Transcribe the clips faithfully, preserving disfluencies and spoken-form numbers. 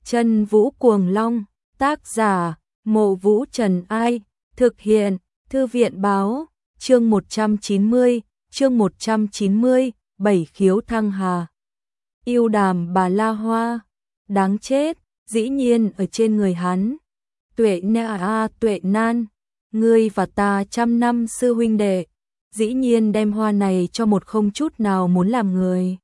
Chân Vũ Cuồng Long, tác giả, Mộ Vũ Trần Ai, thực hiện, Thư viện báo, chương một trăm chín mươi, chương một trăm chín mươi, Bảy khiếu thăng hà. Yêu đàm bà La Hoa, đáng chết, dĩ nhiên ở trên người hắn. Tuệ na a tuệ nan, ngươi và ta trăm năm sư huynh đệ, dĩ nhiên đem hoa này cho một không chút nào muốn làm người.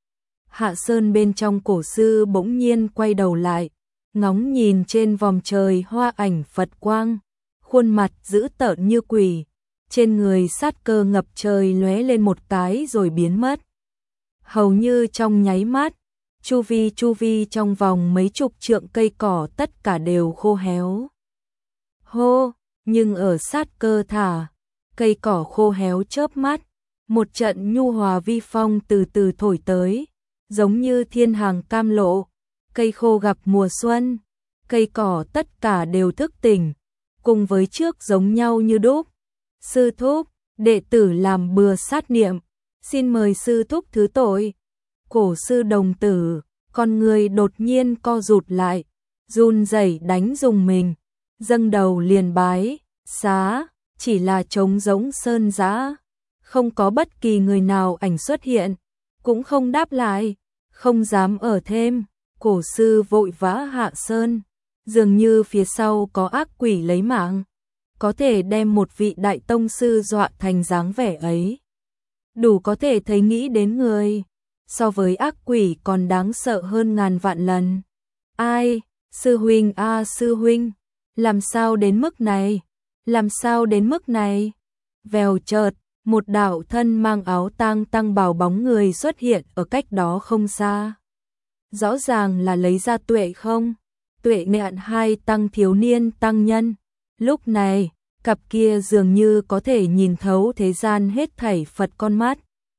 Hạ Sơn bên trong cổ sư bỗng nhiên quay đầu lại, ngóng nhìn trên vòm trời hoa ảnh Phật quang, khuôn mặt dữ tợn như quỷ, trên người sát cơ ngập trời lóe lên một cái rồi biến mất. Hầu như trong nháy mắt, chu vi chu vi trong vòng mấy chục trượng cây cỏ tất cả đều khô héo. Hô, nhưng ở sát cơ thả, cây cỏ khô héo chớp mắt, một trận nhu hòa vi phong từ từ thổi tới, giống như thiên hàng cam lộ, cây khô gặp mùa xuân, cây cỏ tất cả đều thức tỉnh, cùng với trước giống nhau như đúc. Sư thúc, đệ tử làm bừa sát niệm, xin mời sư thúc thứ tội. Cổ sư đồng tử, con người đột nhiên co rụt lại, run rẩy đánh dùng mình, dâng đầu liền bái, xá, chỉ là trống rỗng sơn dã, không có bất kỳ người nào ảnh xuất hiện, cũng không đáp lại, không dám ở thêm. Cổ sư vội vã hạ sơn, dường như phía sau có ác quỷ lấy mạng, có thể đem một vị đại tông sư dọa thành dáng vẻ ấy. Đủ có thể thấy nghĩ đến người, so với ác quỷ còn đáng sợ hơn ngàn vạn lần. Ai, sư huynh a à, sư huynh, làm sao đến mức này, làm sao đến mức này. Vèo chợt, một đạo thân mang áo tang tăng bào bóng người xuất hiện ở cách đó không xa. Rõ ràng là lấy ra Tuệ không, Tuệ Ngạn hai tăng thiếu niên tăng nhân. Lúc này, cặp kia dường như có thể nhìn thấu thế gian hết thảy Phật con mắt,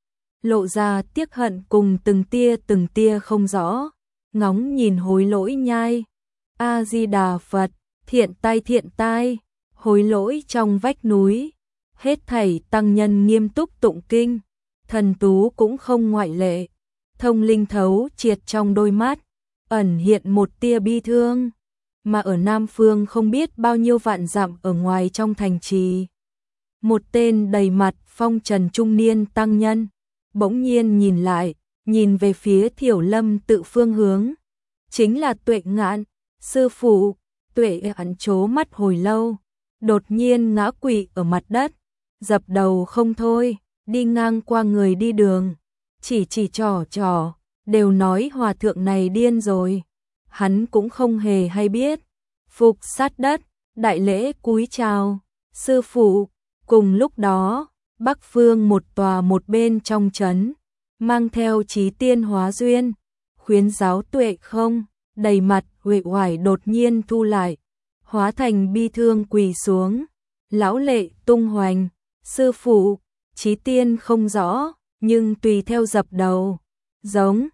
lộ ra tiếc hận cùng từng tia từng tia không rõ, ngóng nhìn hối lỗi nhai. A Di Đà Phật, thiện tai thiện tai, hối lỗi trong vách núi, hết thảy tăng nhân nghiêm túc tụng kinh, thần tú cũng không ngoại lệ, thông linh thấu triệt trong đôi mắt, ẩn hiện một tia bi thương. Mà ở Nam Phương không biết bao nhiêu vạn dặm ở ngoài trong thành trì, một tên đầy mặt phong trần trung niên tăng nhân, bỗng nhiên nhìn lại, nhìn về phía Thiểu Lâm tự phương hướng, chính là Tuệ Ngạn, sư phụ. Tuệ Ngạn trố mắt hồi lâu, đột nhiên ngã quỵ ở mặt đất, dập đầu không thôi, đi ngang qua người đi đường, chỉ chỉ trò trò, đều nói hòa thượng này điên rồi. Hắn cũng không hề hay biết, phục sát đất, đại lễ cúi chào, sư phụ. Cùng lúc đó, Bắc Phương một tòa một bên trong trấn, mang theo Chí Tiên hóa duyên, khuyến giáo Tuệ không, đầy mặt uể oải đột nhiên thu lại, hóa thành bi thương quỳ xuống, lão lệ tung hoành, sư phụ. Chí Tiên không rõ, nhưng tùy theo dập đầu, giống,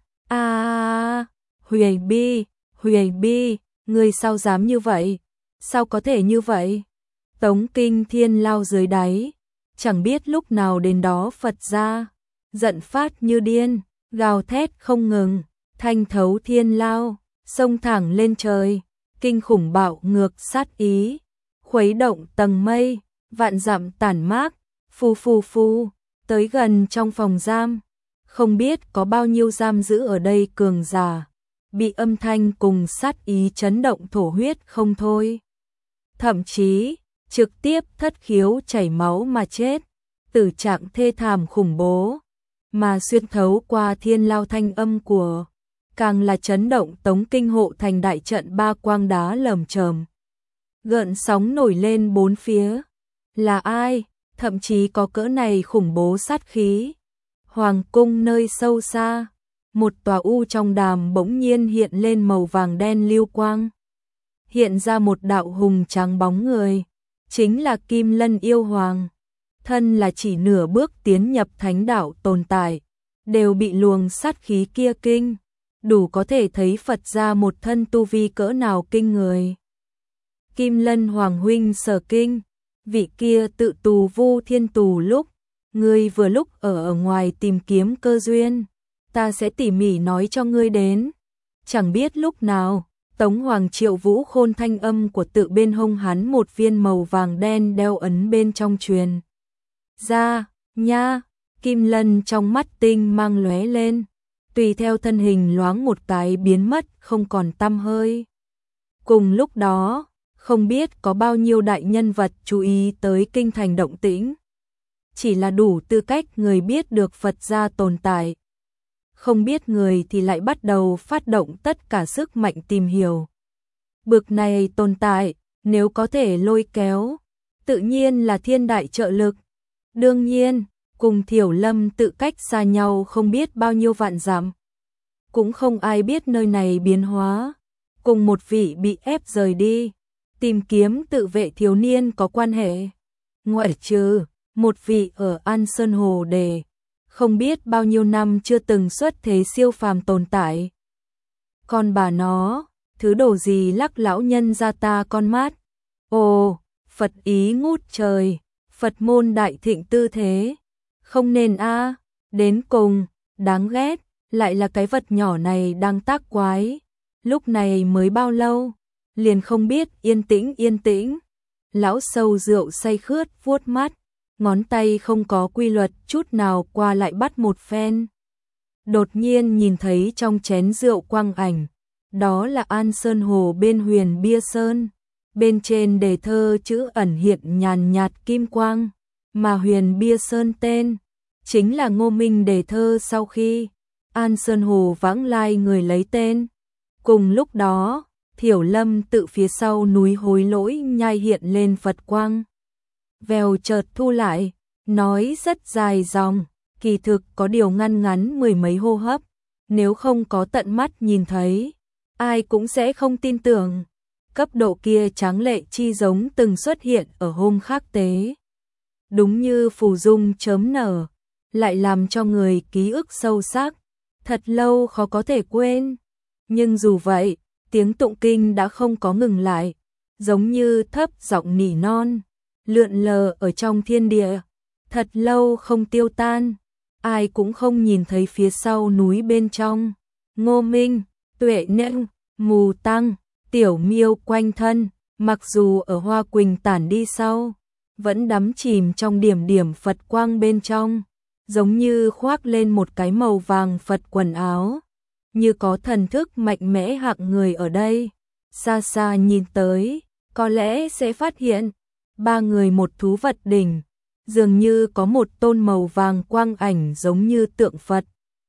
a Huệ Bi, Huệ Bi, ngươi sao dám như vậy, sao có thể như vậy. Tống Kinh Thiên lao dưới đáy, chẳng biết lúc nào đến đó Phật ra, giận phát như điên, gào thét không ngừng, thanh thấu thiên lao, xông thẳng lên trời, kinh khủng bạo ngược sát ý, khuấy động tầng mây, vạn dặm tản mát, phù phù phù, tới gần trong phòng giam, không biết có bao nhiêu giam giữ ở đây cường giả, bị âm thanh cùng sát ý chấn động thổ huyết không thôi. Thậm chí, trực tiếp thất khiếu chảy máu mà chết, tử trạng thê thảm khủng bố, mà xuyên thấu qua thiên lao thanh âm của, càng là chấn động Tống Kinh hộ thành đại trận ba quang đá lởm chởm. Gợn sóng nổi lên bốn phía, là ai, thậm chí có cỡ này khủng bố sát khí. Hoàng cung nơi sâu xa, một tòa u trong đàm bỗng nhiên hiện lên màu vàng đen lưu quang. Hiện ra một đạo hùng tráng bóng người, chính là Kim Lân yêu hoàng. Thân là chỉ nửa bước tiến nhập thánh đạo tồn tại, đều bị luồng sát khí kia kinh, đủ có thể thấy Phật ra một thân tu vi cỡ nào kinh người. Kim Lân hoàng huynh sở kinh, vị kia tự tù Vu Thiên tù lúc, ngươi vừa lúc ở ở ngoài tìm kiếm cơ duyên, ta sẽ tỉ mỉ nói cho ngươi đến. Chẳng biết lúc nào, Tống Hoàng Triệu Vũ Khôn thanh âm của tự bên hông hắn một viên màu vàng đen đeo ấn bên trong truyền ra, nha, kim lân trong mắt tinh mang lóe lên, tùy theo thân hình loáng một cái biến mất không còn tăm hơi. Cùng lúc đó, không biết có bao nhiêu đại nhân vật chú ý tới kinh thành động tĩnh. Chỉ là đủ tư cách người biết được Phật gia tồn tại. Không biết người thì lại bắt đầu phát động tất cả sức mạnh tìm hiểu. Bực này tồn tại, nếu có thể lôi kéo, tự nhiên là thiên đại trợ lực. Đương nhiên, cùng Thiểu Lâm tự cách xa nhau không biết bao nhiêu vạn dặm. Cũng không ai biết nơi này biến hóa. Cùng một vị bị ép rời đi, tìm kiếm tự vệ thiếu niên có quan hệ. Ngoại trừ, một vị ở An Sơn Hồ Đề, không biết bao nhiêu năm chưa từng xuất thế siêu phàm tồn tại. Còn bà nó, thứ đồ gì lắc lão nhân ra ta con mát. Ồ, Phật ý ngút trời, Phật môn đại thịnh tư thế. Không nên a, đến cùng, đáng ghét, lại là cái vật nhỏ này đang tác quái. Lúc này mới bao lâu, liền không biết yên tĩnh yên tĩnh. Lão sâu rượu say khướt vuốt mắt, ngón tay không có quy luật chút nào qua lại bắt một phen. Đột nhiên nhìn thấy trong chén rượu quang ảnh, đó là An Sơn Hồ bên Huyền Bia Sơn. Bên trên đề thơ chữ ẩn hiện nhàn nhạt kim quang, mà Huyền Bia Sơn tên chính là Ngô Minh đề thơ sau khi An Sơn Hồ vãng lai người lấy tên. Cùng lúc đó, Thiểu Lâm tự phía sau núi Hối Lỗi nhai hiện lên Phật quang. Vèo chợt thu lại, nói rất dài dòng, kỳ thực có điều ngăn ngắn mười mấy hô hấp, nếu không có tận mắt nhìn thấy, ai cũng sẽ không tin tưởng. Cấp độ kia tráng lệ chi giống từng xuất hiện ở hôm khác tế. Đúng như phù dung chớm nở, lại làm cho người ký ức sâu sắc, thật lâu khó có thể quên. Nhưng dù vậy, tiếng tụng kinh đã không có ngừng lại, giống như thấp giọng nỉ non, lượn lờ ở trong thiên địa, thật lâu không tiêu tan, ai cũng không nhìn thấy phía sau núi bên trong. Ngô Minh, Tuệ Nương, Mù Tăng, Tiểu Miêu quanh thân, mặc dù ở Hoa Quỳnh tản đi sau, vẫn đắm chìm trong điểm điểm Phật quang bên trong, giống như khoác lên một cái màu vàng Phật quần áo. Như có thần thức mạnh mẽ hạng người ở đây, xa xa nhìn tới, có lẽ sẽ phát hiện, ba người một thú vật đỉnh, dường như có một tôn màu vàng quang ảnh giống như tượng Phật.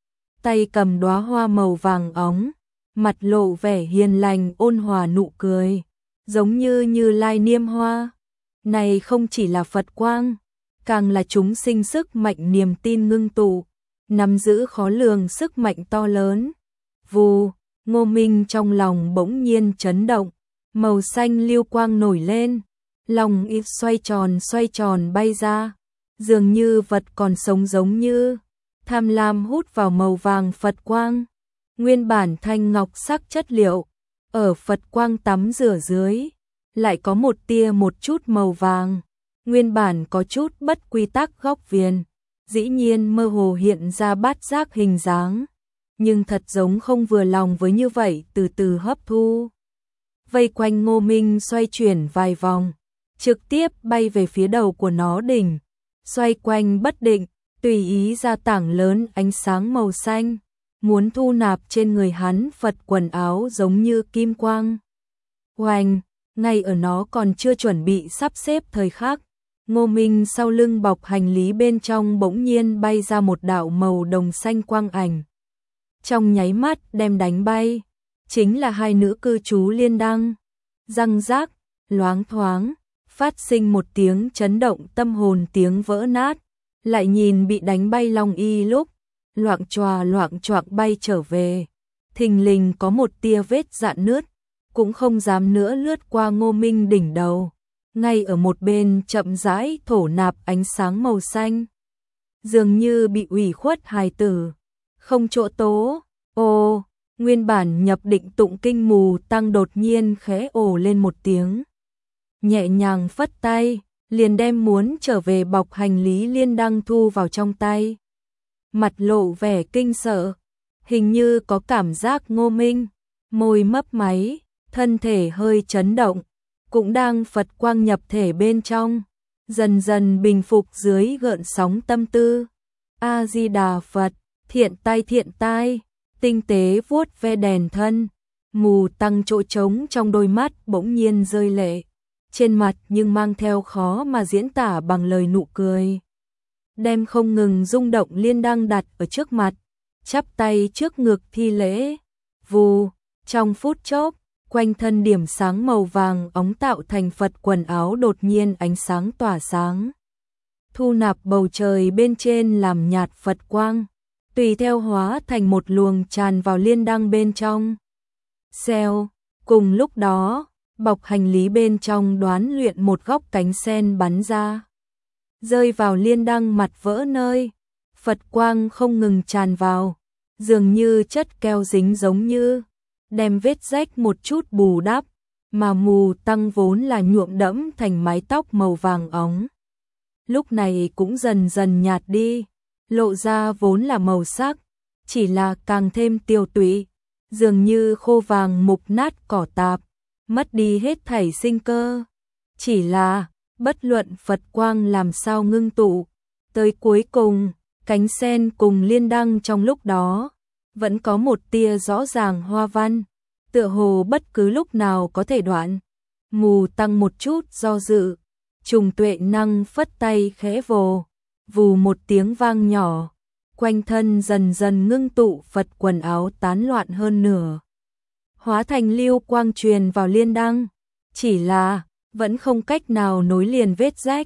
Tay cầm đóa hoa màu vàng óng, mặt lộ vẻ hiền lành ôn hòa nụ cười, giống như Như Lai niêm hoa. Này không chỉ là Phật quang, càng là chúng sinh sức mạnh niềm tin ngưng tụ, nắm giữ khó lường sức mạnh to lớn. Vù, Ngô Minh trong lòng bỗng nhiên chấn động, màu xanh lưu quang nổi lên, lòng ít xoay tròn xoay tròn bay ra, dường như vật còn sống giống như tham lam hút vào màu vàng Phật quang. Nguyên bản thanh ngọc sắc chất liệu, ở Phật quang tắm rửa dưới, lại có một tia một chút màu vàng, nguyên bản có chút bất quy tắc góc viền, dĩ nhiên mơ hồ hiện ra bát giác hình dáng. Nhưng thật giống không vừa lòng với như vậy từ từ hấp thu. Vây quanh Ngô Minh xoay chuyển vài vòng, trực tiếp bay về phía đầu của nó đỉnh, xoay quanh bất định, tùy ý ra tảng lớn ánh sáng màu xanh, muốn thu nạp trên người hắn Phật quần áo giống như kim quang. Hoành, ngay ở nó còn chưa chuẩn bị sắp xếp thời khắc, Ngô Minh sau lưng bọc hành lý bên trong bỗng nhiên bay ra một đạo màu đồng xanh quang ảnh. Trong nháy mắt đem đánh bay, chính là hai nữ cư trú Liên Đăng. Răng rác, loáng thoáng, phát sinh một tiếng chấn động tâm hồn tiếng vỡ nát, lại nhìn bị đánh bay Long Y lúc, loạng choà loạng choạng bay trở về. Thình lình có một tia vết rạn nứt, cũng không dám nữa lướt qua Ngô Minh đỉnh đầu, ngay ở một bên chậm rãi thổ nạp ánh sáng màu xanh. Dường như bị ủy khuất hài tử. Không chỗ tố, ô, nguyên bản nhập định tụng kinh Mù Tăng đột nhiên khẽ ồ lên một tiếng. Nhẹ nhàng phất tay, liền đem muốn trở về bọc hành lý Liên Đăng thu vào trong tay. Mặt lộ vẻ kinh sợ, hình như có cảm giác Ngô Minh, môi mấp máy, thân thể hơi chấn động, cũng đang Phật quang nhập thể bên trong, dần dần bình phục dưới gợn sóng tâm tư. A Di Đà Phật, thiện tai thiện tai, tinh tế vuốt ve đèn thân, Mù Tăng chỗ trống trong đôi mắt bỗng nhiên rơi lệ, trên mặt nhưng mang theo khó mà diễn tả bằng lời nụ cười. Đem không ngừng rung động liên đăng đặt ở trước mặt, chắp tay trước ngực thi lễ. Vù, trong phút chốc, quanh thân điểm sáng màu vàng óng tạo thành Phật quần áo đột nhiên ánh sáng tỏa sáng. Thu nạp bầu trời bên trên làm nhạt Phật quang, tùy theo hóa thành một luồng tràn vào liên đăng bên trong. Xèo, cùng lúc đó, bọc hành lý bên trong đoán luyện một góc cánh sen bắn ra, rơi vào liên đăng mặt vỡ nơi, Phật quang không ngừng tràn vào, dường như chất keo dính giống như, đem vết rách một chút bù đắp, mà Mù Tăng vốn là nhuộm đẫm thành mái tóc màu vàng óng. Lúc này cũng dần dần nhạt đi, lộ ra vốn là màu sắc, chỉ là càng thêm tiêu tụy, dường như khô vàng mục nát cỏ tạp, mất đi hết thảy sinh cơ. Chỉ là, bất luận Phật quang làm sao ngưng tụ, tới cuối cùng, cánh sen cùng liên đăng trong lúc đó, vẫn có một tia rõ ràng hoa văn, tựa hồ bất cứ lúc nào có thể đoạn. Mù Tăng một chút do dự, Trùng Tuệ Năng phất tay khẽ vồ, vù một tiếng vang nhỏ, quanh thân dần dần ngưng tụ Phật quần áo tán loạn hơn nửa, hóa thành lưu quang truyền vào liên đăng, chỉ là vẫn không cách nào nối liền vết rách.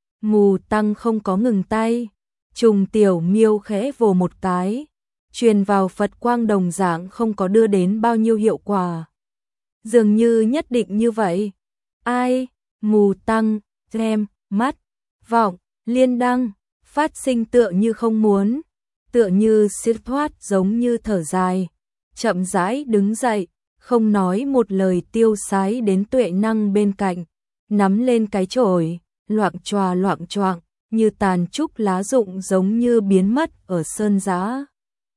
Mù Tăng không có ngừng tay, Trùng Tiểu Miêu khẽ vồ một cái, truyền vào Phật quang đồng dạng không có đưa đến bao nhiêu hiệu quả. Dường như nhất định như vậy. Ai? Mù Tăng, xem, mắt, vọng, liên đăng, phát sinh tựa như không muốn, tựa như siết thoát giống như thở dài, chậm rãi đứng dậy, không nói một lời tiêu sái đến Tuệ Năng bên cạnh, nắm lên cái chổi, loạng choạng loạng choạng, như tàn trúc lá rụng giống như biến mất ở sơn giã.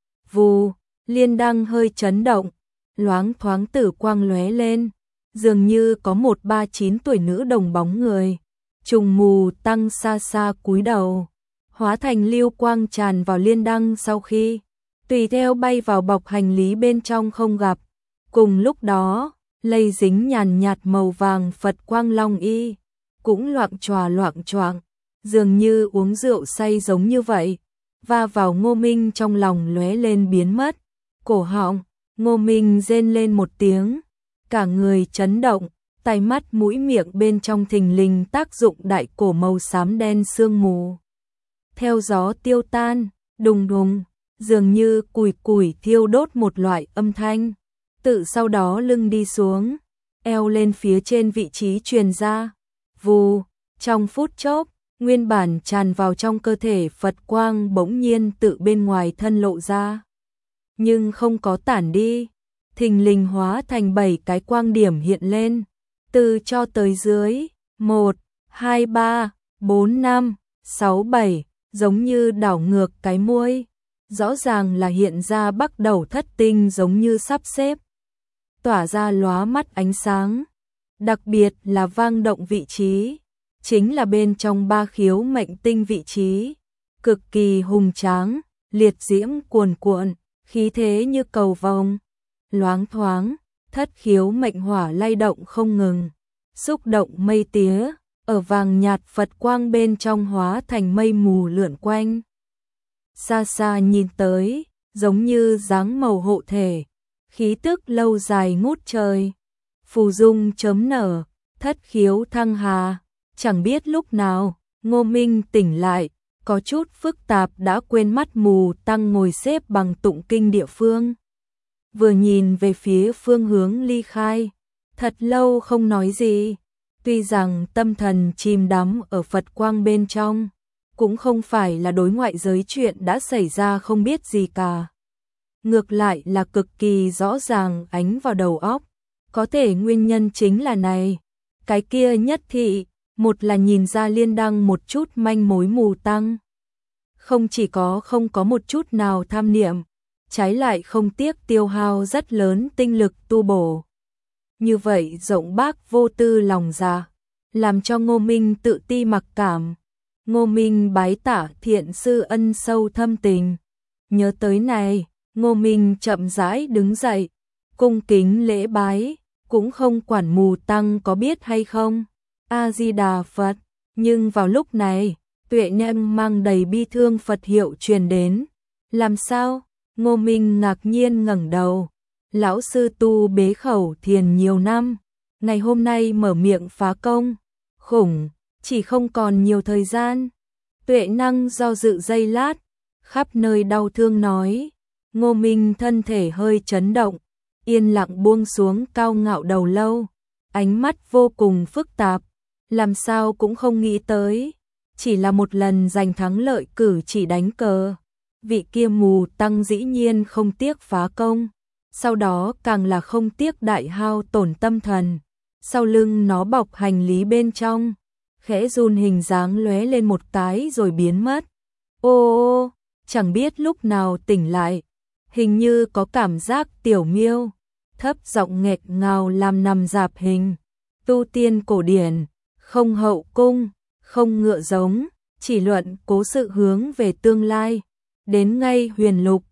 Vù, liên đăng hơi chấn động, loáng thoáng tử quang lóe lên, dường như có một ba chín tuổi nữ đồng bóng người. Trùng Mù Tăng xa xa cúi đầu, hóa thành lưu quang tràn vào liên đăng sau khi, tùy theo bay vào bọc hành lý bên trong không gặp. Cùng lúc đó, lây dính nhàn nhạt màu vàng Phật quang long y, cũng loạng choạng loạng choạng, dường như uống rượu say giống như vậy, va vào Ngô Minh trong lòng lóe lên biến mất. Cổ họng, Ngô Minh rên lên một tiếng, cả người chấn động, tai mắt mũi miệng bên trong thình lình tác dụng đại cổ màu xám đen sương mù. Theo gió tiêu tan, đùng đùng, dường như củi củi thiêu đốt một loại âm thanh, tự sau đó lưng đi xuống, eo lên phía trên vị trí truyền ra. Vù, trong phút chốc, nguyên bản tràn vào trong cơ thể Phật quang bỗng nhiên tự bên ngoài thân lộ ra, nhưng không có tản đi, thình lình hóa thành bảy cái quang điểm hiện lên, từ cho tới dưới, một, hai, ba, bốn, năm, sáu, bảy, giống như đảo ngược cái muôi, rõ ràng là hiện ra bắt đầu thất tinh giống như sắp xếp, tỏa ra lóa mắt ánh sáng, đặc biệt là vang động vị trí, chính là bên trong ba khiếu mệnh tinh vị trí, cực kỳ hùng tráng, liệt diễm cuồn cuộn, khí thế như cầu vồng, loáng thoáng, thất khiếu mệnh hỏa lay động không ngừng, xúc động mây tía, ở vàng nhạt Phật quang bên trong hóa thành mây mù lượn quanh. Xa xa nhìn tới, giống như dáng màu hộ thể, khí tức lâu dài ngút trời, phù dung chớm nở, thất khiếu thăng hà, chẳng biết lúc nào, Ngô Minh tỉnh lại, có chút phức tạp đã quên mắt Mù Tăng ngồi xếp bằng tụng kinh địa phương. Vừa nhìn về phía phương hướng ly khai, thật lâu không nói gì, tuy rằng tâm thần chìm đắm ở Phật quang bên trong, cũng không phải là đối ngoại giới chuyện đã xảy ra không biết gì cả. Ngược lại là cực kỳ rõ ràng ánh vào đầu óc, có thể nguyên nhân chính là này, cái kia nhất thị, một là nhìn ra liên đăng một chút manh mối. Mù Tăng không chỉ có không có một chút nào tham niệm, trái lại không tiếc tiêu hao rất lớn tinh lực tu bổ. như vậy rộng bác vô tư lòng dạ, làm cho Ngô Minh tự ti mặc cảm. Ngô Minh bái tạ thiện sư ân sâu thâm tình. Nhớ tới này, Ngô Minh chậm rãi đứng dậy, cung kính lễ bái, cũng không quản Mù Tăng có biết hay không. A Di Đà Phật. Nhưng vào lúc này, Tuệ Nhân mang đầy bi thương Phật hiệu truyền đến. Làm sao? Ngô Minh ngạc nhiên ngẩng đầu. Lão sư tu bế khẩu thiền nhiều năm, ngày hôm nay mở miệng phá công, khủng, chỉ không còn nhiều thời gian. Tuệ Năng do dự giây lát, khắp nơi đau thương nói. Ngô Minh thân thể hơi chấn động, yên lặng buông xuống cao ngạo đầu lâu, ánh mắt vô cùng phức tạp, làm sao cũng không nghĩ tới, chỉ là một lần giành thắng lợi cử chỉ đánh cờ. Vị kia Mù Tăng dĩ nhiên không tiếc phá công, sau đó càng là không tiếc đại hao tổn tâm thần. Sau lưng nó bọc hành lý bên trong, khẽ run hình dáng lóe lên một cái rồi biến mất. Ô ô, chẳng biết lúc nào tỉnh lại, hình như có cảm giác tiểu miêu, thấp giọng nghẹt ngào làm nằm dạp hình. Tu tiên cổ điển, không hậu cung, không ngựa giống, chỉ luận cố sự hướng về tương lai. Đến ngay huyền lục,